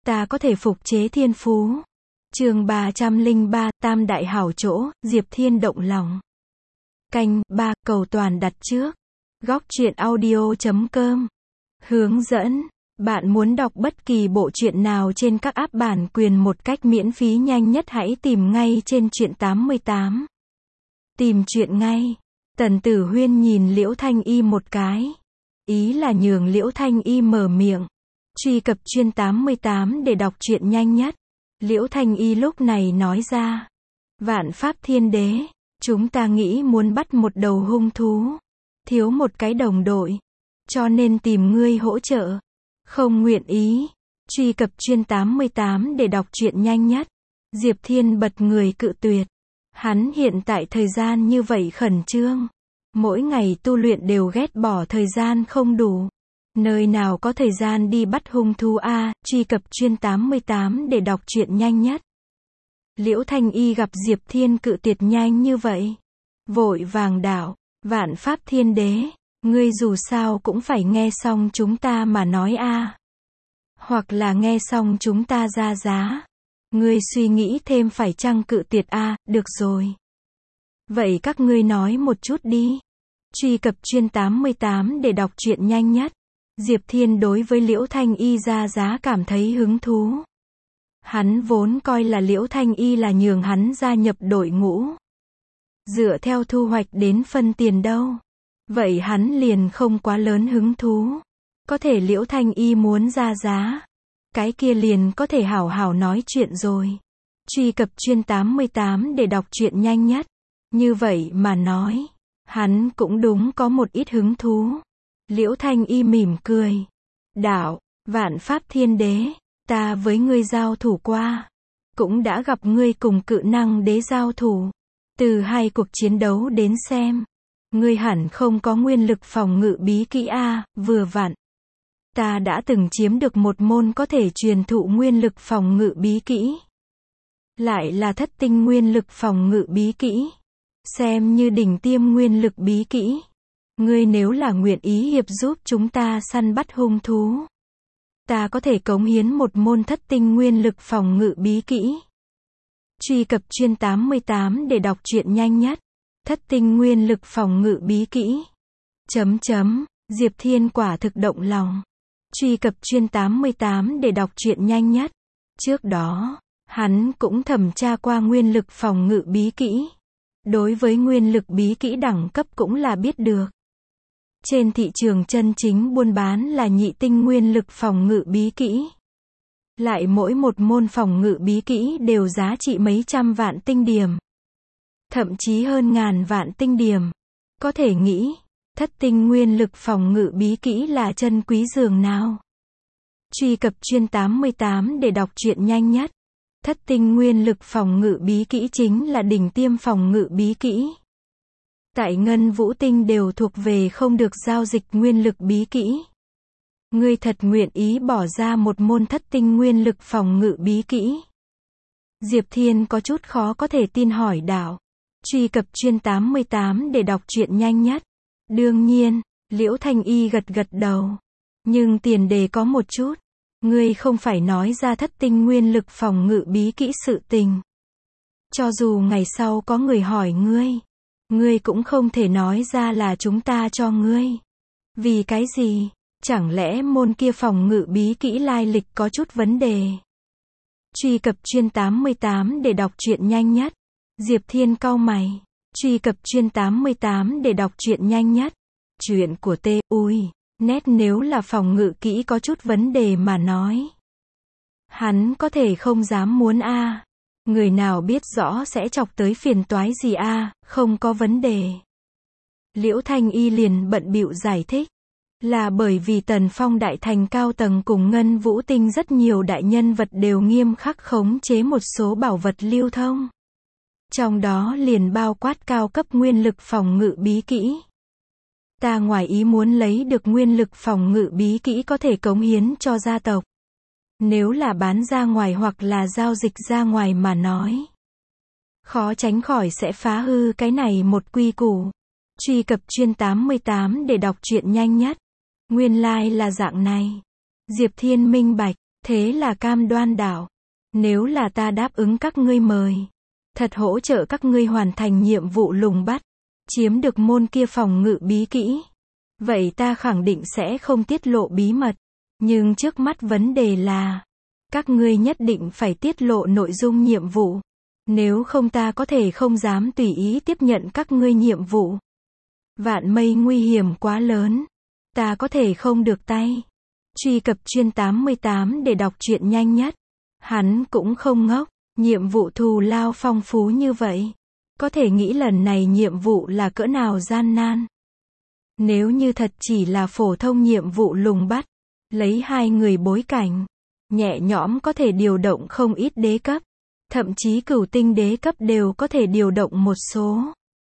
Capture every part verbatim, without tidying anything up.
ta có thể phục chế thiên phú. Chương ba trăm lẻ ba, tam đại hảo chỗ, Diệp Thiên động lòng. Canh ba, cầu toàn đặt trước. Góc truyện audio chấm com. Hướng dẫn. Bạn muốn đọc bất kỳ bộ truyện nào trên các app bản quyền một cách miễn phí nhanh nhất, hãy tìm ngay trên truyện tám mươi tám. Tìm truyện ngay. Tần Tử Huyên nhìn Liễu Thanh Y một cái. Ý là nhường Liễu Thanh Y mở miệng. Truy cập truyện tám mươi tám để đọc truyện nhanh nhất. Liễu Thanh Y lúc này nói ra. Vạn Pháp Thiên Đế, chúng ta nghĩ muốn bắt một đầu hung thú. Thiếu một cái đồng đội. Cho nên tìm ngươi hỗ trợ. Không nguyện ý. Truy cập truyện tám mươi tám để đọc truyện nhanh nhất. Diệp Thiên bật người cự tuyệt. Hắn hiện tại thời gian như vậy khẩn trương. Mỗi ngày tu luyện đều ghét bỏ thời gian không đủ. Nơi nào có thời gian đi bắt hung thú a? Truy cập truyện tám mươi tám để đọc truyện nhanh nhất. Liễu Thanh Y gặp Diệp Thiên cự tuyệt nhanh như vậy. Vội vàng đảo. Vạn Pháp Thiên Đế, ngươi dù sao cũng phải nghe xong chúng ta mà nói a. Hoặc là nghe xong chúng ta ra giá. Ngươi suy nghĩ thêm phải chăng cự tuyệt a? Được rồi. Vậy các ngươi nói một chút đi. Truy cập truyện tám mươi tám để đọc truyện nhanh nhất. Diệp Thiên đối với Liễu Thanh Y ra giá cảm thấy hứng thú. Hắn vốn coi là Liễu Thanh Y là nhường hắn gia nhập đội ngũ. Dựa theo thu hoạch đến phân tiền đâu. Vậy hắn liền không quá lớn hứng thú. Có thể Liễu Thanh Y muốn ra giá. Cái kia liền có thể hảo hảo nói chuyện rồi. Truy cập truyện tám mươi tám để đọc truyện nhanh nhất. Như vậy mà nói. Hắn cũng đúng có một ít hứng thú. Liễu Thanh Y mỉm cười. Đạo, Vạn Pháp Thiên Đế, ta với ngươi giao thủ qua. Cũng đã gặp ngươi cùng Cự Năng Đế giao thủ. Từ hai cuộc chiến đấu đến xem. Ngươi hẳn không có nguyên lực phòng ngự bí kỹ a, vừa vặn. Ta đã từng chiếm được một môn có thể truyền thụ nguyên lực phòng ngự bí kỹ. Lại là thất tinh nguyên lực phòng ngự bí kỹ. Xem như đỉnh tiêm nguyên lực bí kỹ. Ngươi nếu là nguyện ý hiệp giúp chúng ta săn bắt hung thú. Ta có thể cống hiến một môn thất tinh nguyên lực phòng ngự bí kỹ. Truy cập truyện tám mươi tám để đọc truyện nhanh nhất. Thất tinh nguyên lực phòng ngự bí kỹ. Chấm chấm, Diệp Thiên quả thực động lòng. Truy cập truyện tám mươi tám để đọc truyện nhanh nhất. Trước đó, hắn cũng thẩm tra qua nguyên lực phòng ngự bí kỹ. Đối với nguyên lực bí kỹ đẳng cấp cũng là biết được. Trên thị trường chân chính buôn bán là nhị tinh nguyên lực phòng ngự bí kỹ. Lại mỗi một môn phòng ngự bí kỹ đều giá trị mấy trăm vạn tinh điểm. Thậm chí hơn ngàn vạn tinh điểm. Có thể nghĩ, thất tinh nguyên lực phòng ngự bí kỹ là chân quý dường nào. Truy cập truyện tám mươi tám để đọc truyện nhanh nhất. Thất tinh nguyên lực phòng ngự bí kỹ chính là đỉnh tiêm phòng ngự bí kỹ. Tại Ngân Vũ Tinh đều thuộc về không được giao dịch nguyên lực bí kỹ. Ngươi thật nguyện ý bỏ ra một môn thất tinh nguyên lực phòng ngự bí kỹ. Diệp Thiên có chút khó có thể tin hỏi đạo. Truy cập truyện tám mươi tám để đọc truyện nhanh nhất. Đương nhiên, Liễu Thanh Y gật gật đầu. Nhưng tiền đề có một chút. Ngươi không phải nói ra thất tinh nguyên lực phòng ngự bí kỹ sự tình. Cho dù ngày sau có người hỏi ngươi. Ngươi cũng không thể nói ra là chúng ta cho ngươi. Vì cái gì? Chẳng lẽ môn kia phòng ngự bí kỹ lai lịch có chút vấn đề? Truy cập truyện tám mươi tám để đọc truyện nhanh nhất. Diệp Thiên cau mày. Truy cập truyện tám mươi tám để đọc truyện nhanh nhất. Chuyện của T. Ui, nét nếu là phòng ngự kỹ có chút vấn đề mà nói. Hắn có thể không dám muốn a. Người nào biết rõ sẽ chọc tới phiền toái gì a, không có vấn đề. Liễu Thanh Y liền bận bịu giải thích. Là bởi vì Tần Phong Đại Thành cao tầng cùng Ngân Vũ Tinh rất nhiều đại nhân vật đều nghiêm khắc khống chế một số bảo vật lưu thông. Trong đó liền bao quát cao cấp nguyên lực phòng ngự bí kỹ. Ta ngoài ý muốn lấy được nguyên lực phòng ngự bí kỹ có thể cống hiến cho gia tộc. Nếu là bán ra ngoài hoặc là giao dịch ra ngoài mà nói. Khó tránh khỏi sẽ phá hư cái này một quy củ. Truy cập truyện tám mươi tám để đọc truyện nhanh nhất. Nguyên lai like là dạng này. Diệp Thiên minh bạch. Thế là cam đoan đạo. Nếu là ta đáp ứng các ngươi mời, thật hỗ trợ các ngươi hoàn thành nhiệm vụ lùng bắt, chiếm được môn kia phòng ngự bí kỹ, vậy ta khẳng định sẽ không tiết lộ bí mật. Nhưng trước mắt vấn đề là, các ngươi nhất định phải tiết lộ nội dung nhiệm vụ. Nếu không ta có thể không dám tùy ý tiếp nhận các ngươi nhiệm vụ. Vạn mây nguy hiểm quá lớn. Ta có thể không được tay. Truy cập chuyên tám mươi tám để đọc truyện nhanh nhất. Hắn cũng không ngốc. Nhiệm vụ thù lao phong phú như vậy. Có thể nghĩ lần này nhiệm vụ là cỡ nào gian nan. Nếu như thật chỉ là phổ thông nhiệm vụ lùng bắt, lấy hai người bối cảnh, nhẹ nhõm có thể điều động không ít đế cấp. Thậm chí cửu tinh đế cấp đều có thể điều động một số.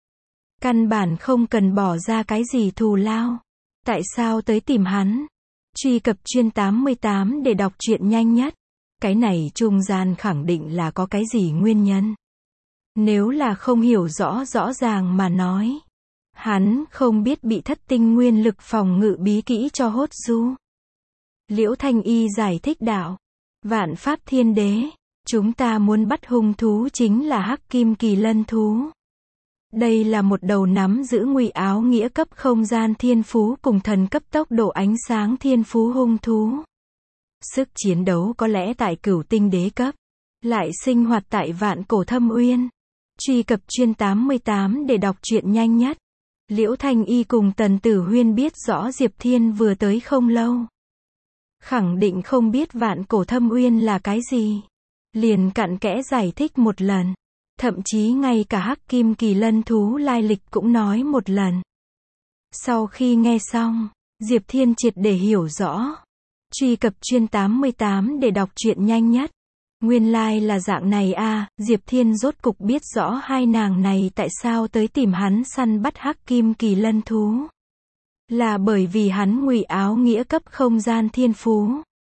Căn bản không cần bỏ ra cái gì thù lao. Tại sao tới tìm hắn? Truy cập chuyên tám mươi tám để đọc truyện nhanh nhất. Cái này trung gian khẳng định là có cái gì nguyên nhân. Nếu là không hiểu rõ rõ ràng mà nói, hắn không biết bị thất tinh nguyên lực phòng ngự bí kỹ cho hốt du. Liễu Thanh Y giải thích đạo. Vạn pháp thiên đế. Chúng ta muốn bắt hung thú chính là hắc kim kỳ lân thú. Đây là một đầu nắm giữ ngụy áo nghĩa cấp không gian thiên phú cùng thần cấp tốc độ ánh sáng thiên phú hung thú. Sức chiến đấu có lẽ tại cửu tinh đế cấp, lại sinh hoạt tại vạn cổ thâm uyên. Truy cập chuyên tám mươi tám để đọc truyện nhanh nhất. Liễu Thanh Y cùng Tần Tử Huyên biết rõ Diệp Thiên vừa tới không lâu. Khẳng định không biết vạn cổ thâm uyên là cái gì. Liền cặn kẽ giải thích một lần. Thậm chí ngay cả hắc kim kỳ lân thú lai lịch cũng nói một lần. Sau khi nghe xong, Diệp Thiên triệt để hiểu rõ. Truy cập chuyên tám mươi tám để đọc truyện nhanh nhất. Nguyên lai like là dạng này a, à, Diệp Thiên rốt cục biết rõ hai nàng này tại sao tới tìm hắn săn bắt hắc kim kỳ lân thú. Là bởi vì hắn ngụy áo nghĩa cấp không gian thiên phú.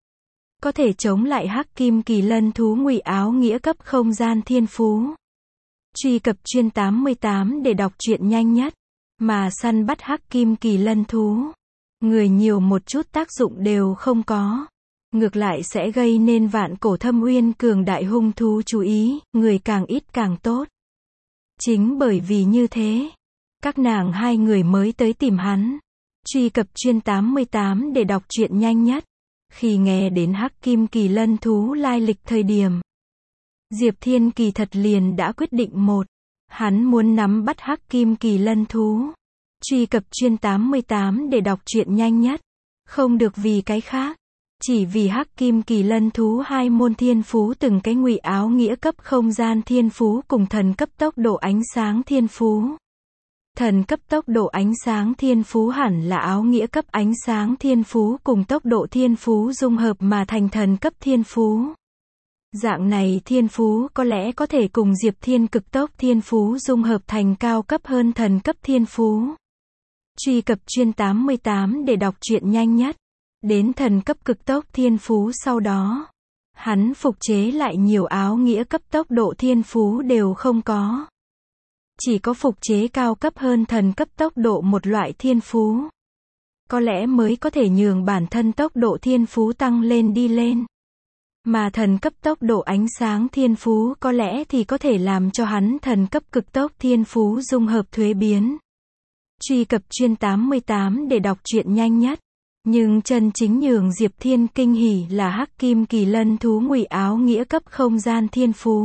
Có thể chống lại hắc kim kỳ lân thú ngụy áo nghĩa cấp không gian thiên phú. Truy cập chuyên tám mươi tám để đọc truyện nhanh nhất. Mà săn bắt hắc kim kỳ lân thú, người nhiều một chút tác dụng đều không có. Ngược lại sẽ gây nên vạn cổ thâm uyên cường đại hung thú chú ý, người càng ít càng tốt. Chính bởi vì như thế, các nàng hai người mới tới tìm hắn. Truy cập chuyên tám mươi tám để đọc truyện nhanh nhất. Khi nghe đến hắc kim kỳ lân thú lai lịch thời điểm, Diệp Thiên kỳ thật liền đã quyết định một. Hắn muốn nắm bắt hắc kim kỳ lân thú. Truy cập chuyên tám mươi tám để đọc truyện nhanh nhất. Không được vì cái khác. Chỉ vì hắc kim kỳ lân thú hai môn thiên phú từng cái ngụy áo nghĩa cấp không gian thiên phú cùng thần cấp tốc độ ánh sáng thiên phú. Thần cấp tốc độ ánh sáng thiên phú hẳn là áo nghĩa cấp ánh sáng thiên phú cùng tốc độ thiên phú dung hợp mà thành thần cấp thiên phú. Dạng này thiên phú có lẽ có thể cùng Diệp Thiên cực tốc thiên phú dung hợp thành cao cấp hơn thần cấp thiên phú. Truy cập chuyên tám mươi tám để đọc truyện nhanh nhất. Đến thần cấp cực tốc thiên phú sau đó, hắn phục chế lại nhiều áo nghĩa cấp tốc độ thiên phú đều không có. Chỉ có phục chế cao cấp hơn thần cấp tốc độ một loại thiên phú. Có lẽ mới có thể nhường bản thân tốc độ thiên phú tăng lên đi lên. Mà thần cấp tốc độ ánh sáng thiên phú có lẽ thì có thể làm cho hắn thần cấp cực tốc thiên phú dung hợp thuế biến. Truy cập chuyên tám mươi tám để đọc truyện nhanh nhất. Nhưng chân chính nhường Diệp Thiên kinh hỉ là hắc kim kỳ lân thú ngụy áo nghĩa cấp không gian thiên phú.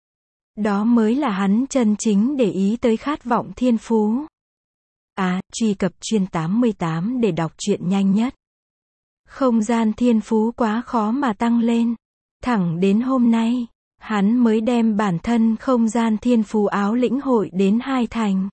Đó mới là hắn chân chính để ý tới khát vọng thiên phú. À, truy cập chuyên tám mươi tám để đọc truyện nhanh nhất. Không gian thiên phú quá khó mà tăng lên. Thẳng đến hôm nay, hắn mới đem bản thân không gian thiên phú áo lĩnh hội đến hai thành.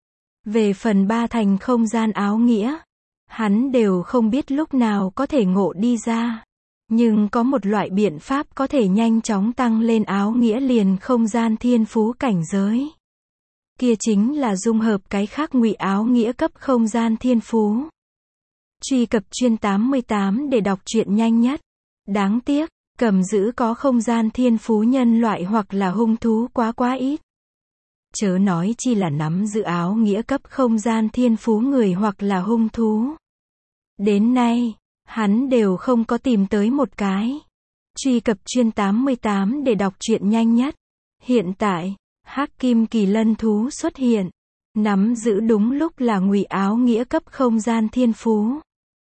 Về phần ba thành không gian áo nghĩa, hắn đều không biết lúc nào có thể ngộ đi ra. Nhưng có một loại biện pháp có thể nhanh chóng tăng lên áo nghĩa liền không gian thiên phú cảnh giới. Kia chính là dung hợp cái khác ngụy áo nghĩa cấp không gian thiên phú. Truy cập chuyên tám mươi tám để đọc truyện nhanh nhất. Đáng tiếc, cầm giữ có không gian thiên phú nhân loại hoặc là hung thú quá quá ít. Chớ nói chi là nắm giữ áo nghĩa cấp không gian thiên phú người hoặc là hung thú. Đến nay, hắn đều không có tìm tới một cái. Truy cập chuyên tám mươi tám để đọc truyện nhanh nhất. Hiện tại, Hắc Kim Kỳ Lân thú xuất hiện, nắm giữ đúng lúc là ngụy áo nghĩa cấp không gian thiên phú.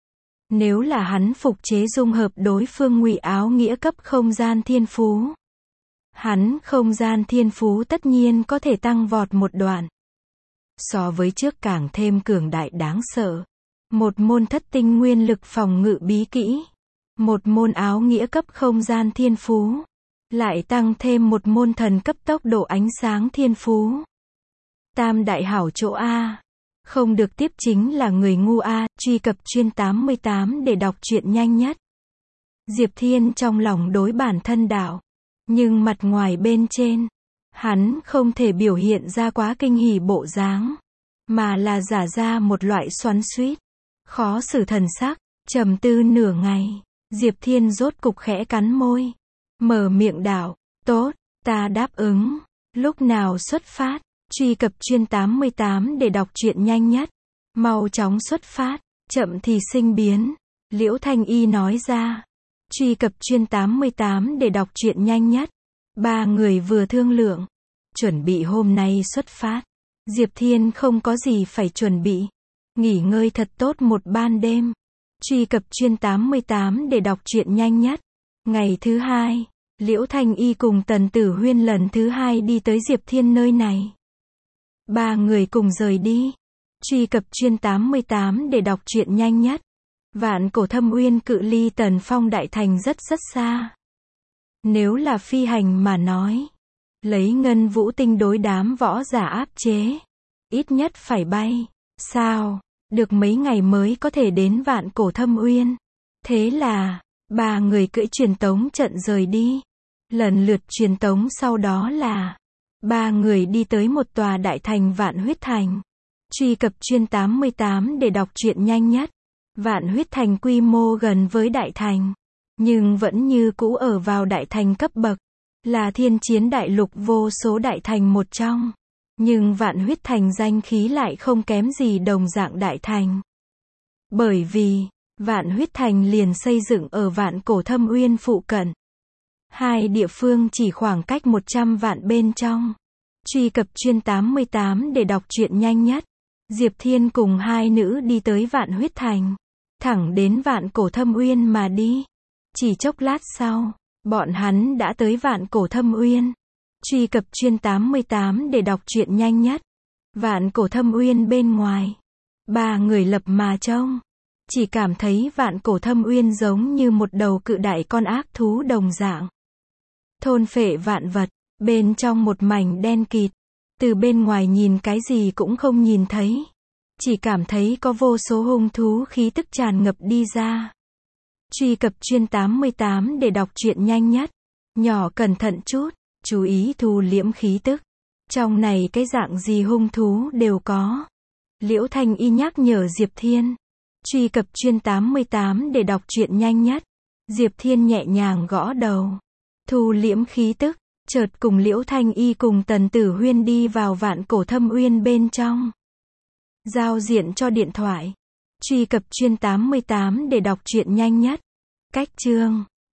Nếu là hắn phục chế dung hợp đối phương ngụy áo nghĩa cấp không gian thiên phú, hắn không gian thiên phú tất nhiên có thể tăng vọt một đoạn. So với trước càng thêm cường đại đáng sợ. Một môn thất tinh nguyên lực phòng ngự bí kỹ. Một môn áo nghĩa cấp không gian thiên phú. Lại tăng thêm một môn thần cấp tốc độ ánh sáng thiên phú. Tam đại hảo chỗ A. Không được tiếp chính là người ngu A. Truy cập chuyên tám mươi tám để đọc truyện nhanh nhất. Diệp Thiên trong lòng đối bản thân đạo. Nhưng mặt ngoài bên trên, hắn không thể biểu hiện ra quá kinh hỉ bộ dáng, mà là giả ra một loại xoắn xuýt, khó xử thần sắc, trầm tư nửa ngày. Diệp Thiên rốt cục khẽ cắn môi, mở miệng đạo, tốt, ta đáp ứng, lúc nào xuất phát. Truy cập chuyên tám mươi tám để đọc truyện nhanh nhất, mau chóng xuất phát, chậm thì sinh biến. Liễu Thanh Y nói ra. Truy cập chuyên tám mươi tám để đọc truyện nhanh nhất. Ba người vừa thương lượng, chuẩn bị hôm nay xuất phát. Diệp Thiên không có gì phải chuẩn bị, nghỉ ngơi thật tốt một ban đêm. Truy cập chuyên tám mươi tám để đọc truyện nhanh nhất. Ngày thứ hai, Liễu Thanh Y cùng Tần Tử Huyên lần thứ hai đi tới Diệp Thiên nơi này. Ba người cùng rời đi. Truy cập chuyên tám mươi tám để đọc truyện nhanh nhất. Vạn Cổ Thâm Uyên cự ly Tần Phong Đại Thành rất rất xa. Nếu là phi hành mà nói, lấy ngân vũ tinh đối đám võ giả áp chế, ít nhất phải bay, sao, được mấy ngày mới có thể đến Vạn Cổ Thâm Uyên. Thế là, ba người cưỡi truyền tống trận rời đi. Lần lượt truyền tống sau đó là, ba người đi tới một tòa đại thành Vạn Huyết Thành. Truy cập chuyên tám mươi tám để đọc truyện nhanh nhất. Vạn Huyết Thành quy mô gần với đại thành, nhưng vẫn như cũ ở vào đại thành cấp bậc, là thiên chiến đại lục vô số đại thành một trong. Nhưng Vạn Huyết Thành danh khí lại không kém gì đồng dạng đại thành. Bởi vì, Vạn Huyết Thành liền xây dựng ở Vạn Cổ Thâm Uyên phụ cận. Hai địa phương chỉ khoảng cách một trăm vạn bên trong. Truy cập chuyên tám mươi tám để đọc truyện nhanh nhất. Diệp Thiên cùng hai nữ đi tới Vạn Huyết Thành, thẳng đến Vạn Cổ Thâm Uyên mà đi. Chỉ chốc lát sau, bọn hắn đã tới Vạn Cổ Thâm Uyên. Truy cập chuyên tám mươi tám để đọc truyện nhanh nhất. Vạn Cổ Thâm Uyên bên ngoài, ba người lập mà trông, chỉ cảm thấy Vạn Cổ Thâm Uyên giống như một đầu cự đại con ác thú đồng dạng, thôn phệ vạn vật. Bên trong một mảnh đen kịt, từ bên ngoài nhìn cái gì cũng không nhìn thấy, chỉ cảm thấy có vô số hung thú khí tức tràn ngập đi ra. Truy cập chuyên tám mươi tám để đọc truyện nhanh nhất. Nhỏ cẩn thận chút, chú ý thu liễm khí tức. Trong này cái dạng gì hung thú đều có. Liễu Thanh Y nhắc nhở Diệp Thiên. Truy cập chuyên tám mươi tám để đọc truyện nhanh nhất. Diệp Thiên nhẹ nhàng gõ đầu, thu liễm khí tức, chợt cùng Liễu Thanh Y cùng Tần Tử Huyên đi vào Vạn Cổ Thâm Uyên bên trong. Giao diện cho điện thoại. Truy cập chuyên tám mươi tám để đọc truyện nhanh nhất. Cách chương